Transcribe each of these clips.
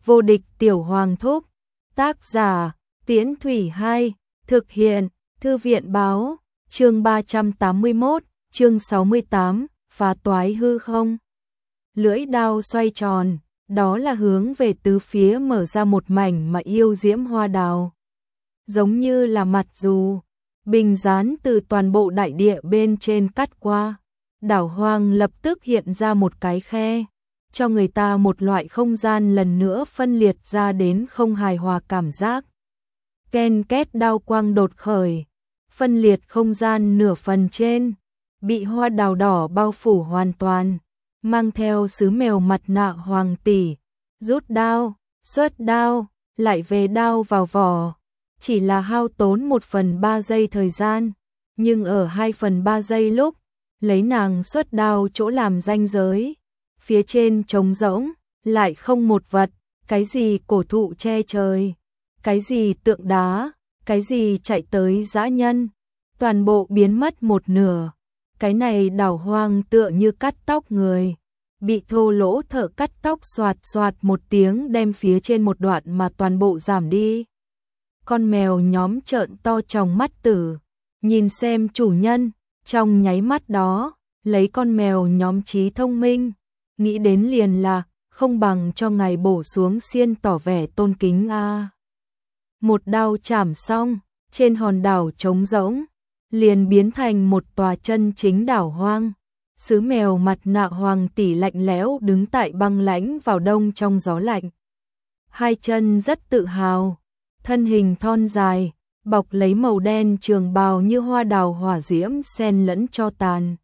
Vô địch tiểu hoàng thúc. Tác giả, Tiễn Thủy 2, thực hiện, Thư viện báo, chương 381, chương 68, phá toái hư không. Lưỡi đao xoay tròn, đó là hướng về tứ phía mở ra một mảnh mà yêu diễm hoa đào. Giống như là mặt dù, bình dán từ toàn bộ đại địa bên trên cắt qua. Đảo hoang lập tức hiện ra một cái khe, cho người ta một loại không gian lần nữa phân liệt ra đến không hài hòa cảm giác. Ken két đao quang đột khởi, phân liệt không gian nửa phần trên, bị hoa đào đỏ bao phủ hoàn toàn, mang theo sứ mèo mặt nạ hoàng tỷ, rút đao, xuất đao, lại về đao vào vỏ, chỉ là hao tốn 1/3 giây thời gian, nhưng ở 2/3 giây lúc, lấy nàng xuất đao chỗ làm ranh giới, phía trên trống rỗng, lại không một vật, cái gì cổ thụ che trời, cái gì tượng đá, cái gì chạy tới dã nhân, toàn bộ biến mất một nửa. Cái này đảo hoang tựa như cắt tóc người, bị thô lỗ thợ cắt tóc xoạt xoạt một tiếng đem phía trên một đoạn mà toàn bộ giảm đi. Con mèo nhóm trợn to tròng mắt tử, nhìn xem chủ nhân, trong nháy mắt đó, lấy con mèo nhóm trí thông minh, nghĩ đến liền là không bằng cho ngài bổ xuống xiên tỏ vẻ tôn kính a. Một đao chảm xong, trên hòn đảo trống rỗng, liền biến thành một tòa chân chính đảo hoang. Sứ mèo mặt nạ hoàng tỷ lạnh lẽo đứng tại băng lãnh vào đông trong gió lạnh. Hai chân rất tự hào, thân hình thon dài, bọc lấy màu đen trường bào như hoa đào hỏa diễm xen lẫn cho tàn.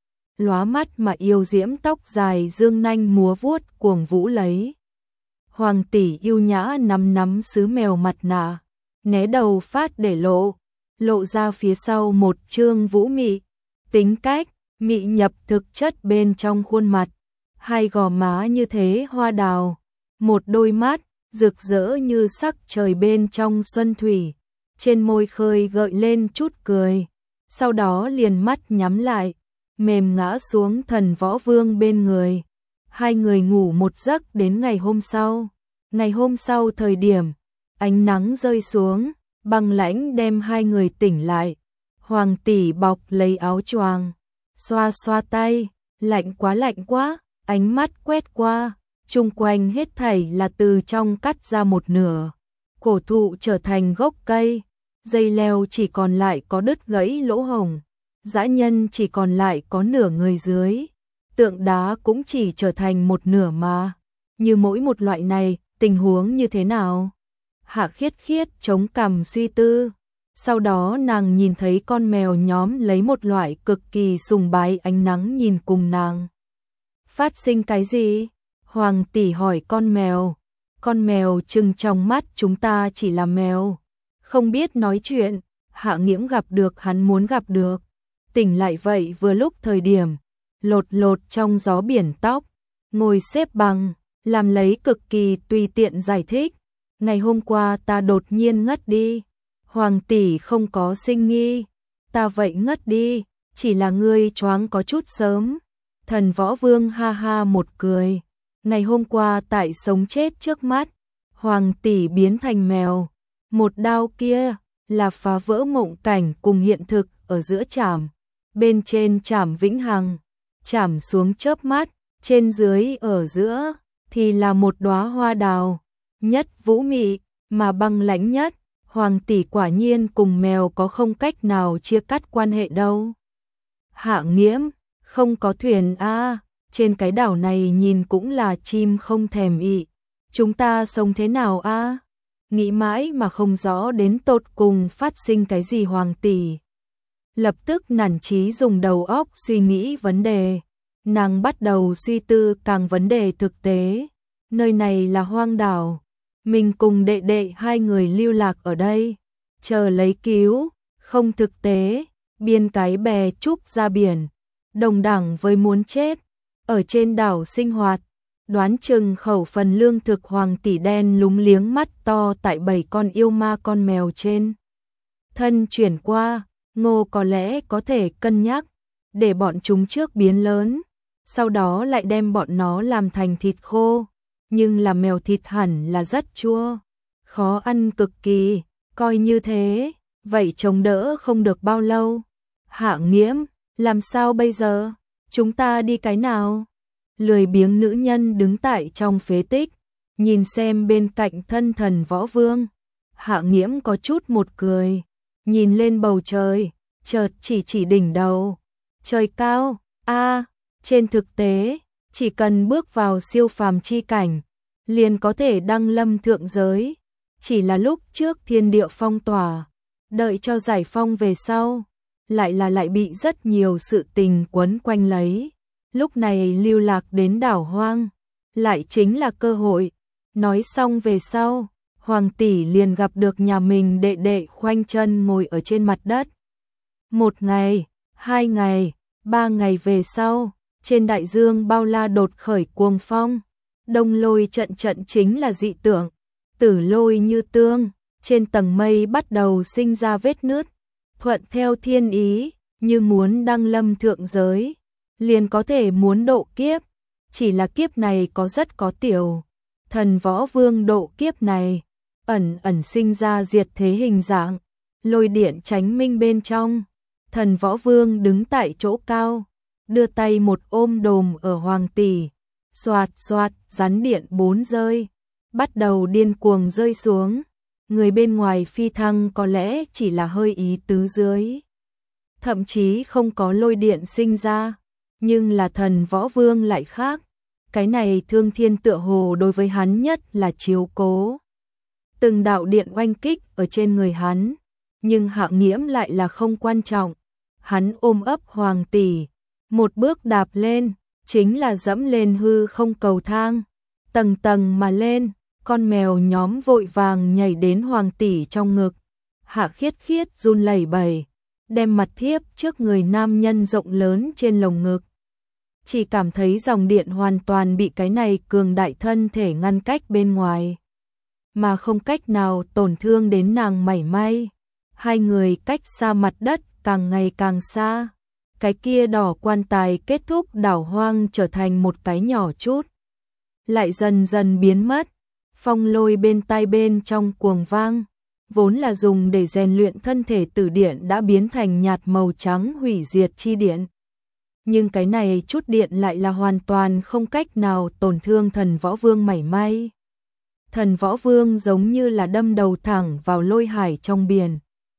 Lóa mắt mà yêu diễm tóc dài dương nanh múa vuốt cuồng vũ lấy. Hoàng tỷ yêu nhã nắm sứ mèo mặt nạ, né đầu phát để lộ ra phía sau một trương vũ mị, tính cách, mị nhập thực chất bên trong khuôn mặt, hai gò má như thế hoa đào, một đôi mắt, rực rỡ như sắc trời bên trong xuân thủy, trên môi khơi gợi lên chút cười, sau đó liền mắt nhắm lại, mềm ngã xuống Thần Võ Vương bên người. Hai người ngủ một giấc đến ngày hôm sau. Ngày hôm sau thời điểm, ánh nắng rơi xuống, băng lãnh đem hai người tỉnh lại. Hoàng tỷ bọc lấy áo choàng, xoa xoa tay, lạnh quá, ánh mắt quét qua, chung quanh hết thảy là từ trong cắt ra một nửa. Cổ thụ trở thành gốc cây, dây leo chỉ còn lại có đứt gãy lỗ hổng, dã nhân chỉ còn lại có nửa người dưới, tượng đá cũng chỉ trở thành một nửa mà. Như mỗi một loại này, tình huống như thế nào? Hạ Khiết Khiết chống cằm suy tư. Sau đó nàng nhìn thấy con mèo nhóm lấy một loại cực kỳ sùng bái ánh nắng nhìn cùng nàng. Phát sinh cái gì? Hoàng tỷ hỏi con mèo. Con mèo trừng trong mắt, chúng ta chỉ là mèo, không biết nói chuyện. Hạ Nghiễm gặp được hắn muốn gặp được. Tỉnh lại vậy vừa lúc thời điểm, lột trong gió biển tóc, ngồi xếp bằng, làm lấy cực kỳ tùy tiện giải thích. Ngày hôm qua ta đột nhiên ngất đi. Hoàng tỷ không có sinh nghi. Ta vậy ngất đi, chỉ là ngươi choáng có chút sớm. Thần Võ Vương ha ha một cười. Ngày hôm qua tại sống chết trước mắt, Hoàng tỷ biến thành mèo. Một đao kia là phá vỡ mộng cảnh cùng hiện thực ở giữa chảm. Bên trên chảm vĩnh hằng, chảm xuống chớp mắt, trên dưới ở giữa thì là một đóa hoa đào, nhất vũ mị mà băng lãnh nhất. Hoàng tỷ quả nhiên cùng mèo có không cách nào chia cắt quan hệ đâu. Hạ Nghiễm, không có thuyền a, trên cái đảo này nhìn cũng là chim không thèm ị. Chúng ta sống thế nào a? Nghĩ mãi mà không rõ đến tột cùng phát sinh cái gì. Hoàng tỷ lập tức nản chí dùng đầu óc suy nghĩ vấn đề. Nàng bắt đầu suy tư càng vấn đề thực tế. Nơi này là hoang đảo, mình cùng đệ đệ hai người lưu lạc ở đây, chờ lấy cứu, không thực tế, biên cái bè trúc ra biển, đồng đẳng với muốn chết. Ở trên đảo sinh hoạt, đoán chừng khẩu phần lương thực. Hoàng tỷ đen lúng liếng mắt to tại 7 con yêu ma con mèo trên thân chuyển qua. Ngô có lẽ có thể cân nhắc, để bọn chúng trước biến lớn, sau đó lại đem bọn nó làm thành thịt khô. nhưng là mèo thịt hẳn là rất chua, khó ăn cực kỳ, coi như thế, vậy chống đỡ không được bao lâu. Hạ Nghiễm, làm sao bây giờ? Chúng ta đi cái nào? Lười biếng nữ nhân đứng tại trong phế tích, nhìn xem bên cạnh thân thần Võ Vương. Hạ Nghiễm có chút một cười, nhìn lên bầu trời, chợt chỉ đỉnh đầu. Trời cao, trên thực tế, chỉ cần bước vào siêu phàm chi cảnh, liền có thể đăng lâm thượng giới. Chỉ là lúc trước thiên địa phong tỏa, đợi cho giải phong về sau, lại bị rất nhiều sự tình quấn quanh lấy. Lúc này lưu lạc đến đảo hoang, lại chính là cơ hội. Nói xong về sau, Hoàng tỷ liền gặp được nhà mình đệ đệ khoanh chân ngồi ở trên mặt đất. 1 ngày, 2 ngày, 3 ngày về sau, trên đại dương bao la đột khởi cuồng phong. Đông lôi trận chính là dị tượng, tử lôi như tương, trên tầng mây bắt đầu sinh ra vết nứt, thuận theo thiên ý, như muốn đăng lâm thượng giới, liền có thể muốn độ kiếp, chỉ là kiếp này rất có tiểu. Thần Võ Vương độ kiếp này, ẩn sinh ra diệt thế hình dạng, lôi điện chánh minh bên trong. Thần Võ Vương đứng tại chỗ cao, đưa tay một ôm đồm ở Hoàng tỷ, xoạt xoạt, rắn điện 4 rơi, bắt đầu điên cuồng rơi xuống. Người bên ngoài phi thăng có lẽ chỉ là hơi ý tứ dưới, thậm chí không có lôi điện sinh ra, nhưng là thần Võ Vương lại khác. Cái này Thương Thiên tựa hồ đối với hắn nhất là chiếu cố. Từng đạo điện oanh kích ở trên người hắn, nhưng Hạ Nghiễm lại là không quan trọng. Hắn ôm ấp Hoàng tỷ, một bước đạp lên, chính là dẫm lên hư không cầu thang, tầng tầng mà lên. Con mèo nhóm vội vàng nhảy đến Hoàng tỷ trong ngực. Hạ Khiết Khiết run lẩy bẩy, đem mặt thiếp trước người nam nhân rộng lớn trên lồng ngực. Chỉ cảm thấy dòng điện hoàn toàn bị cái này cường đại thân thể ngăn cách bên ngoài, mà không cách nào tổn thương đến nàng mảy may. Hai người cách xa mặt đất càng ngày càng xa. Cái kia đỏ quan tài kết thúc đảo hoang trở thành một cái nhỏ chút, lại dần dần biến mất. Phong lôi bên tai bên trong cuồng vang, vốn là dùng để rèn luyện thân thể tử điện đã biến thành nhạt màu trắng hủy diệt chi điện. Nhưng cái này chút điện lại là hoàn toàn không cách nào tổn thương thần Võ Vương mảy may. Thần Võ Vương giống như là đâm đầu thẳng vào lôi hải trong biển.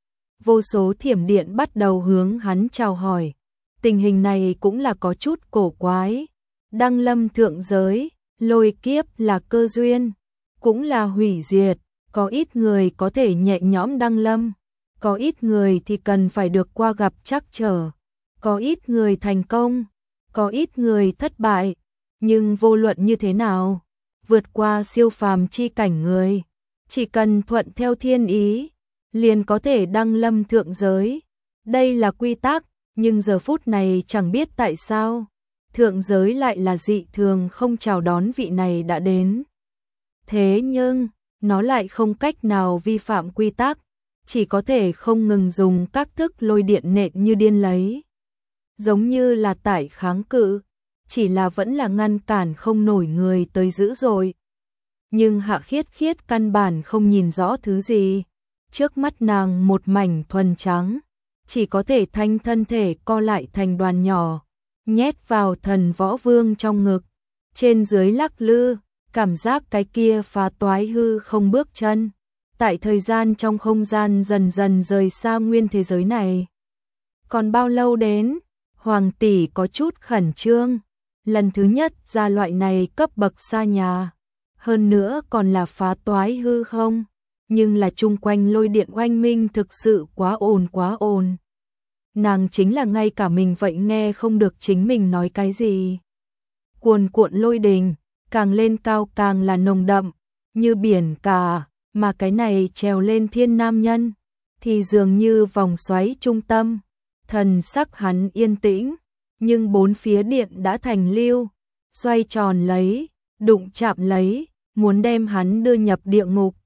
Vô số thiểm điện bắt đầu hướng hắn chào hỏi. Tình hình này cũng là có chút cổ quái. Đăng lâm thượng giới, lôi kiếp là cơ duyên, cũng là hủy diệt. Có ít người có thể nhẹ nhõm đăng lâm, có ít người thì cần phải được qua gặp trắc trở. Có ít người thành công, có ít người thất bại, nhưng vô luận như thế nào, vượt qua siêu phàm chi cảnh người, chỉ cần thuận theo thiên ý, liền có thể đăng lâm thượng giới. Đây là quy tắc, nhưng giờ phút này chẳng biết tại sao, thượng giới lại là dị thường không chào đón vị này đã đến. Thế nhưng, nó lại không cách nào vi phạm quy tắc, chỉ có thể không ngừng dùng các thức lôi điện nện như điên lấy. Giống như là tại kháng cự, chỉ là vẫn là ngăn cản không nổi người tới dữ dội. Nhưng Hạ Khiết Khiết căn bản không nhìn rõ thứ gì. Trước mắt nàng một mảnh thuần trắng, chỉ có thể thanh thân thể co lại thành đoàn nhỏ, nhét vào thần Võ Vương trong ngực, trên dưới lắc lư, cảm giác cái kia phá toái hư không bước chân. Tại thời gian trong không gian dần dần rời xa nguyên thế giới này. Còn bao lâu đến? Hoàng tỷ có chút khẩn trương, lần thứ nhất ra loại này cấp bậc xa nhà, hơn nữa còn là phá toái hư không, nhưng là chung quanh lôi điện oanh minh thực sự quá ồn. Nàng chính là ngay cả mình vậy nghe không được chính mình nói cái gì. Cuồn cuộn lôi đình, càng lên cao càng là nồng đậm, như biển cả, mà cái này trèo lên thiên nam nhân, thì dường như vòng xoáy trung tâm. Thần sắc hắn yên tĩnh, nhưng bốn phía điện đã thành lưu, xoay tròn lấy, đụng chạm lấy, muốn đem hắn đưa nhập địa ngục.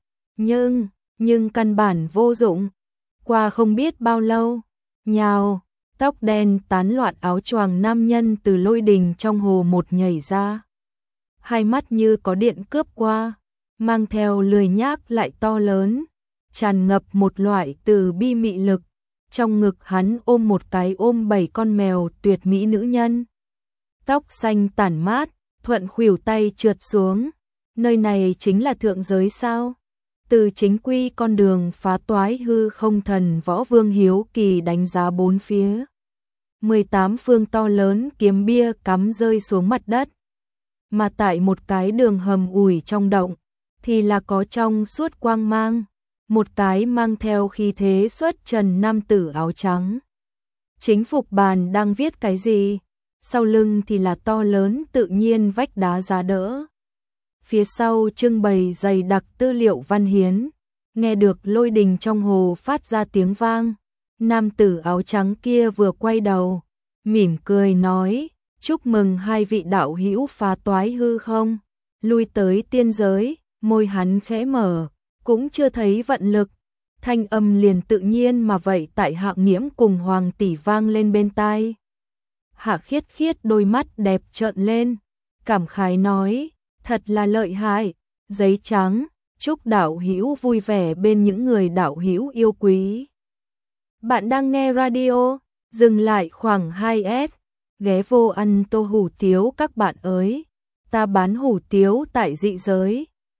Nhưng căn bản vô dụng. Qua không biết bao lâu, nhào, tóc đen tán loạn áo choàng nam nhân từ lôi đình trong hồ một nhảy ra. hai mắt như có điện cướp qua, mang theo lười nhác lại to lớn, tràn ngập một loại từ bi mị lực. Trong ngực hắn ôm một cái ôm 7 con mèo tuyệt mỹ nữ nhân. Tóc xanh tản mát, thuận khuỷu tay trượt xuống. Nơi này chính là thượng giới sao? Từ chính quy con đường phá toái hư không, thần võ vương hiếu kỳ đánh giá bốn phía. 18 phương to lớn kiếm bia cắm rơi xuống mặt đất. Mà tại một cái đường hầm ủi trong động, thì là có trong suốt quang mang, một cái mang theo khí thế xuất trần nam tử áo trắng. Chính phục bàn đang viết cái gì? Sau lưng thì là to lớn tự nhiên vách đá giá đỡ. Phía sau trưng bày dày đặc tư liệu văn hiến, nghe được lôi đình trong hồ phát ra tiếng vang. Nam tử áo trắng kia vừa quay đầu, mỉm cười nói, chúc mừng hai vị đạo hữu phá toái hư không, lui tới tiên giới. Môi hắn khẽ mở, cũng chưa thấy vận lực, thanh âm liền tự nhiên mà vậy tại Hạo Nghiễm cùng Hoàng tỷ vang lên bên tai. Hạ Khiết Khiết đôi mắt đẹp trợn lên, cảm khái nói, thật là lợi hại, giấy trắng, chúc đạo hữu vui vẻ bên những người đạo hữu yêu quý. Bạn đang nghe radio, dừng lại khoảng 2S, ghé vô ăn tô hủ tiếu các bạn ơi, ta bán hủ tiếu tại dị giới.